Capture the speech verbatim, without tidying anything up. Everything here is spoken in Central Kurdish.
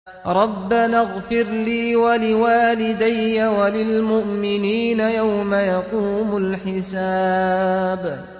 رَبَّنَا اغْفِرْ لِي وَلِوَالِدَيَّ وَلِلْمُؤْمِنِينَ يَوْمَ يَقُومُ الْحِسَابُ